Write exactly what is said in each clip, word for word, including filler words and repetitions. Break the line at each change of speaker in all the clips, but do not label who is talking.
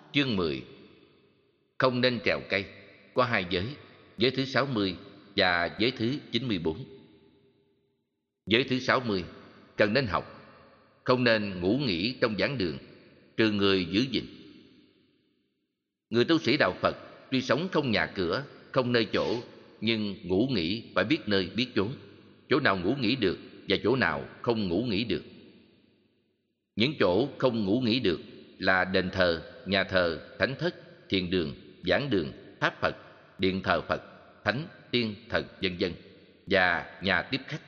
Chương mười. Không nên trèo cây. Có hai giới, giới thứ sáu mươi và giới thứ chín mươi bốn. Giới thứ sáu mươi, cần nên học. Không nên ngủ nghỉ trong giảng đường, trừ người giữ gìn. Người tu sĩ đạo Phật tuy sống không nhà cửa, không nơi chỗ, nhưng ngủ nghỉ phải biết nơi biết chốn. Chỗ nào ngủ nghỉ được và chỗ nào không ngủ nghỉ được. Những chỗ không ngủ nghỉ được là đền thờ, nhà thờ, thánh thất, thiền đường, giảng đường, tháp Phật, điện thờ Phật, thánh, tiên, thần, vân vân và nhà tiếp khách.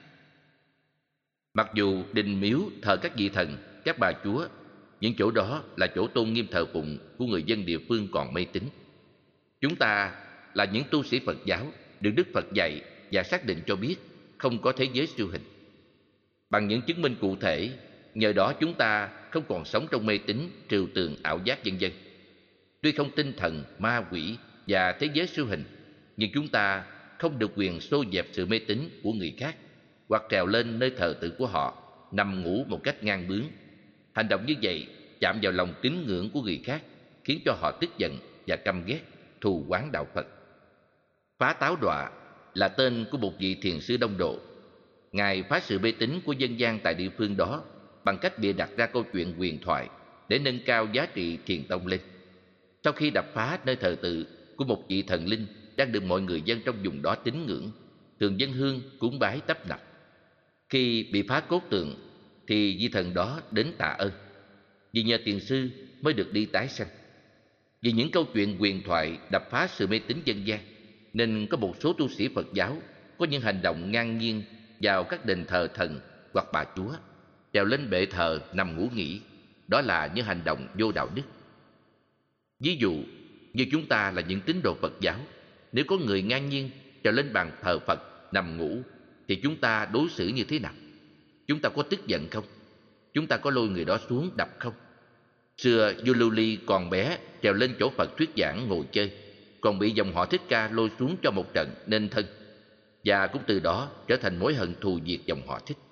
Mặc dù đình miếu thờ các vị thần, các bà chúa, những chỗ đó là chỗ tôn nghiêm thờ phụng của người dân địa phương còn mê tín. Chúng ta là những tu sĩ Phật giáo được Đức Phật dạy và xác định cho biết không có thế giới siêu hình. Bằng những chứng minh cụ thể, nhờ đó chúng ta không còn sống trong mê tín, trừu tượng, ảo giác vân vân. Tuy không tin thần, ma quỷ và thế giới siêu hình, nhưng chúng ta không được quyền xô dẹp sự mê tín của người khác hoặc trèo lên nơi thờ tự của họ, nằm ngủ một cách ngang bướng. Hành động như vậy chạm vào lòng tín ngưỡng của người khác, khiến cho họ tức giận và căm ghét, thù oán đạo Phật. Phá Táo Đọa là tên của một vị thiền sư Đông Độ. Ngài phá sự mê tín của dân gian tại địa phương đó bằng cách bịa đặt ra câu chuyện huyền thoại để nâng cao giá trị thiền tông lên. Sau khi đập phá nơi thờ tự của một vị thần linh đang được mọi người dân trong vùng đó tín ngưỡng, thường dâng hương cúng bái tấp nập. Khi bị phá cốt tượng thì vị thần đó đến tạ ơn, vì nhờ thiền sư mới được đi tái sanh. Vì những câu chuyện huyền thoại đập phá sự mê tín dân gian, nên có một số tu sĩ Phật giáo có những hành động ngang nhiên vào các đền thờ thần hoặc bà chúa, trèo lên bệ thờ nằm ngủ nghỉ. Đó là những hành động vô đạo đức. Ví dụ như chúng ta là những tín đồ Phật giáo, nếu có người ngang nhiên trèo lên bàn thờ Phật nằm ngủ thì chúng ta đối xử như thế nào? Chúng ta có tức giận không? Chúng ta có lôi người đó xuống đập không? Xưa vua Lưu Ly còn bé trèo lên chỗ Phật thuyết giảng ngồi chơi, còn bị dòng họ Thích Ca lôi xuống cho một trận nên thân, và cũng từ đó trở thành mối hận thù diệt dòng họ Thích.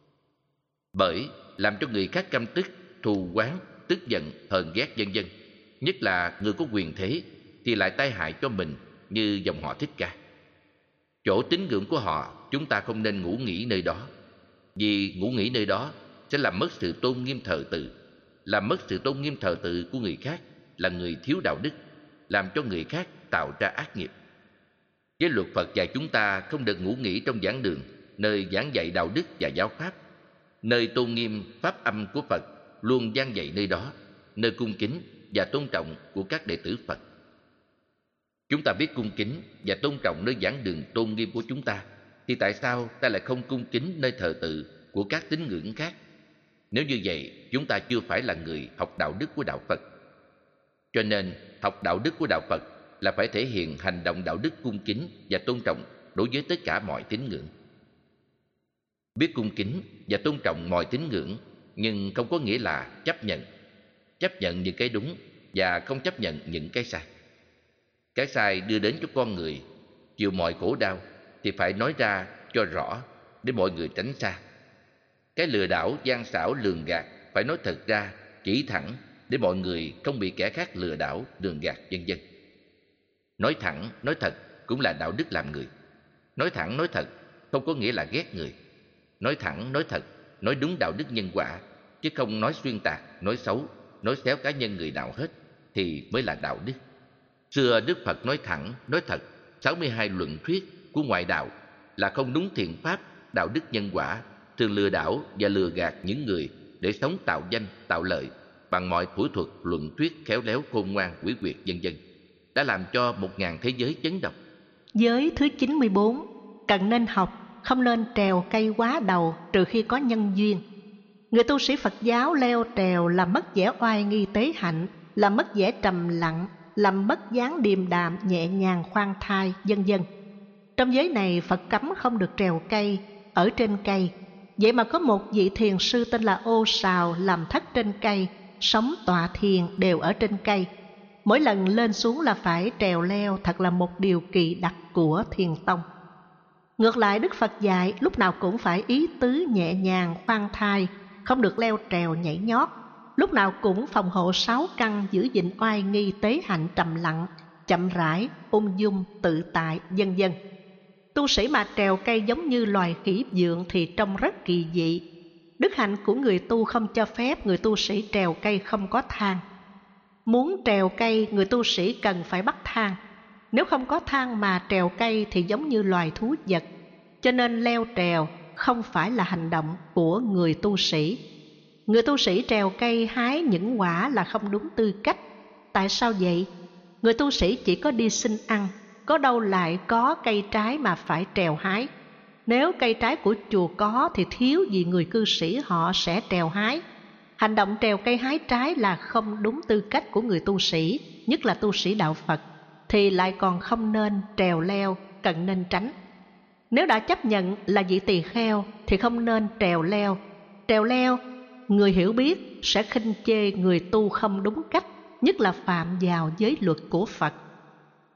Bởi làm cho người khác căm tức, thù oán, tức giận, hờn ghét vân vân, nhất là người có quyền thế, thì lại tai hại cho mình như dòng họ Thích Ca. Chỗ tín ngưỡng của họ, chúng ta không nên ngủ nghỉ nơi đó, vì ngủ nghỉ nơi đó sẽ làm mất sự tôn nghiêm thờ tự. Làm mất sự tôn nghiêm thờ tự của người khác là người thiếu đạo đức, làm cho người khác tạo ra ác nghiệp. Với luật Phật dạy chúng ta không được ngủ nghỉ trong giảng đường, nơi giảng dạy đạo đức và giáo pháp. Nơi tôn nghiêm pháp âm của Phật luôn vang dạy nơi đó, nơi cung kính và tôn trọng của các đệ tử Phật. Chúng ta biết cung kính và tôn trọng nơi giảng đường tôn nghiêm của chúng ta, thì tại sao ta lại không cung kính nơi thờ tự của các tín ngưỡng khác? Nếu như vậy, chúng ta chưa phải là người học đạo đức của đạo Phật. Cho nên, học đạo đức của đạo Phật là phải thể hiện hành động đạo đức cung kính và tôn trọng đối với tất cả mọi tín ngưỡng. Biết cung kính và tôn trọng mọi tín ngưỡng, nhưng không có nghĩa là chấp nhận. Chấp nhận những cái đúng và không chấp nhận những cái sai. Cái sai đưa đến cho con người chịu mọi khổ đau thì phải nói ra cho rõ để mọi người tránh xa. Cái lừa đảo, gian xảo, lường gạt phải nói thật ra, chỉ thẳng để mọi người không bị kẻ khác lừa đảo, lường gạt vân vân. Nói thẳng, nói thật cũng là đạo đức làm người. Nói thẳng, nói thật không có nghĩa là ghét người. Nói thẳng, nói thật, nói đúng đạo đức nhân quả, chứ không nói xuyên tạc, nói xấu, nói xéo cá nhân người nào hết, thì mới là đạo đức. Xưa Đức Phật nói thẳng, nói thật, sáu mươi hai luận thuyết của ngoại đạo là không đúng thiện pháp, đạo đức nhân quả, thường lừa đảo và lừa gạt những người để sống tạo danh, tạo lợi bằng mọi thủ thuật, luận thuyết khéo léo, khôn ngoan, quỷ quyệt vân vân, đã làm cho một ngàn thế giới chấn động.
Giới thứ chín mươi bốn, cần nên học, không nên trèo cây quá đầu trừ khi có nhân duyên. Người tu sĩ Phật giáo leo trèo làm mất vẻ oai nghi tế hạnh, làm mất vẻ trầm lặng, làm mất dáng điềm đạm, nhẹ nhàng, khoan thai, vân vân. Trong giới này Phật cấm không được trèo cây, ở trên cây. Vậy mà có một vị thiền sư tên là Ô Sào làm thất trên cây, sống tọa thiền đều ở trên cây. Mỗi lần lên xuống là phải trèo leo, thật là một điều kỳ đặc của thiền tông. Ngược lại, Đức Phật dạy lúc nào cũng phải ý tứ nhẹ nhàng, khoan thai, không được leo trèo nhảy nhót. lúc nào cũng phòng hộ sáu căn giữ gìn oai nghi tế hạnh trầm lặng, chậm rãi, ung dung, tự tại, vân vân. Tu sĩ mà trèo cây giống như loài khỉ vượn thì trông rất kỳ dị. Đức hạnh của người tu không cho phép người tu sĩ trèo cây không có thang. Muốn trèo cây, người tu sĩ cần phải bắt thang. Nếu không có thang mà trèo cây thì giống như loài thú vật. Cho nên leo trèo không phải là hành động của người tu sĩ. Người tu sĩ trèo cây hái những quả là không đúng tư cách. Tại sao vậy? Người tu sĩ chỉ có đi xin ăn, có đâu lại có cây trái mà phải trèo hái. Nếu cây trái của chùa có thì thiếu gì người cư sĩ họ sẽ trèo hái. Hành động trèo cây hái trái là không đúng tư cách của người tu sĩ, nhất là tu sĩ đạo Phật, thì lại còn không nên trèo leo, cần nên tránh. Nếu đã chấp nhận là vị tỳ kheo thì không nên trèo leo. Trèo leo, người hiểu biết sẽ khinh chê người tu không đúng cách, nhất là phạm vào giới luật của Phật.